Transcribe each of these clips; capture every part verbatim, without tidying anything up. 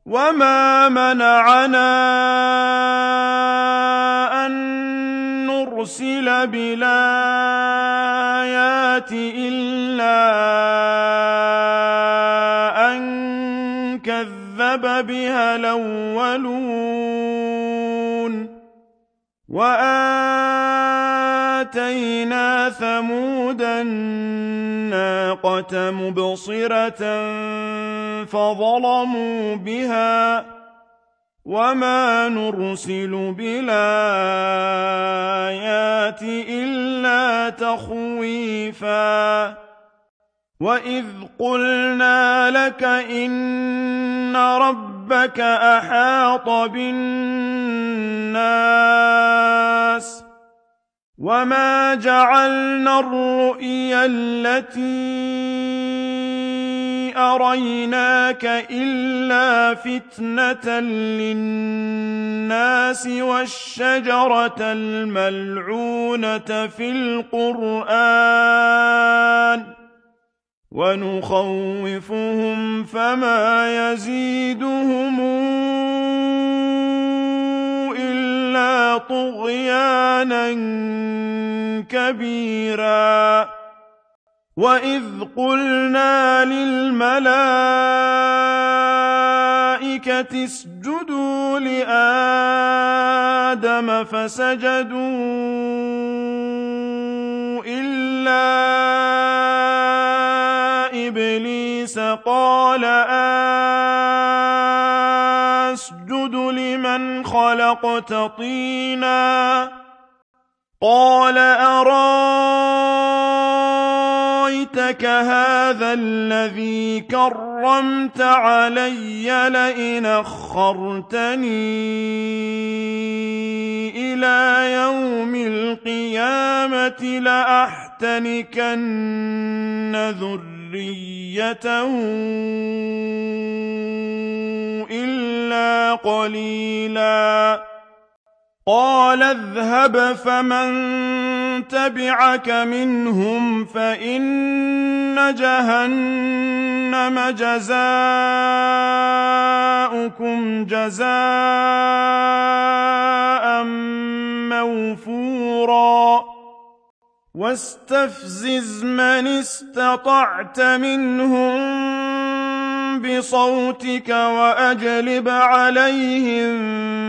وما منعنا أن نرسل بالآيات إلا أن كذب بها الأولون وآتينا ثمود الناقة مبصرة فظلموا بها وما نرسل بالآيات إلا تخويفا وإذ قلنا لك إن ربك أحاط بالناس وما جعلنا الرؤيا التي أريناك إلا فتنة للناس والشجرة الملعونة في القرآن ونخوفهم فما يزيدهم إلا طغيانا كبيرا وإذ قلنا للملائكة اسجدوا لآدم فسجدوا إلا إبليس قال أسجد لمن خلقت طينا قال أرايتك هذا الذي كرمت علي لئن أخرتني إلى يوم القيامة لأحتنكن ذريته إلا قليلا قال اذهب فمن تبعك منهم فإن جهنم جزاؤكم جزاء موفورا واستفزز من استطعت منهم بصوتك وأجلب عليهم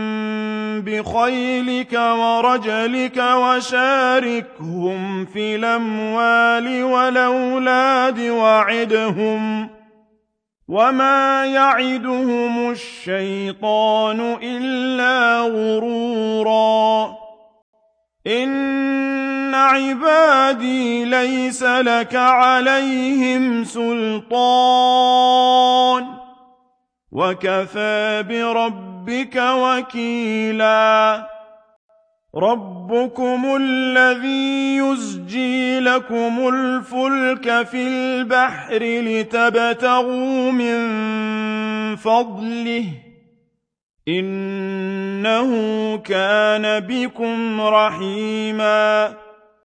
بخيلك ورجلك وشاركهم في الأموال والأولاد وعدهم وما يعدهم الشيطان إلا غرورا إن عبادي ليس لك عليهم سلطان وكفى بربك وكيلا ربكم الذي يزجي لكم الفلك في البحر لتبتغوا من فضله إنه كان بكم رحيما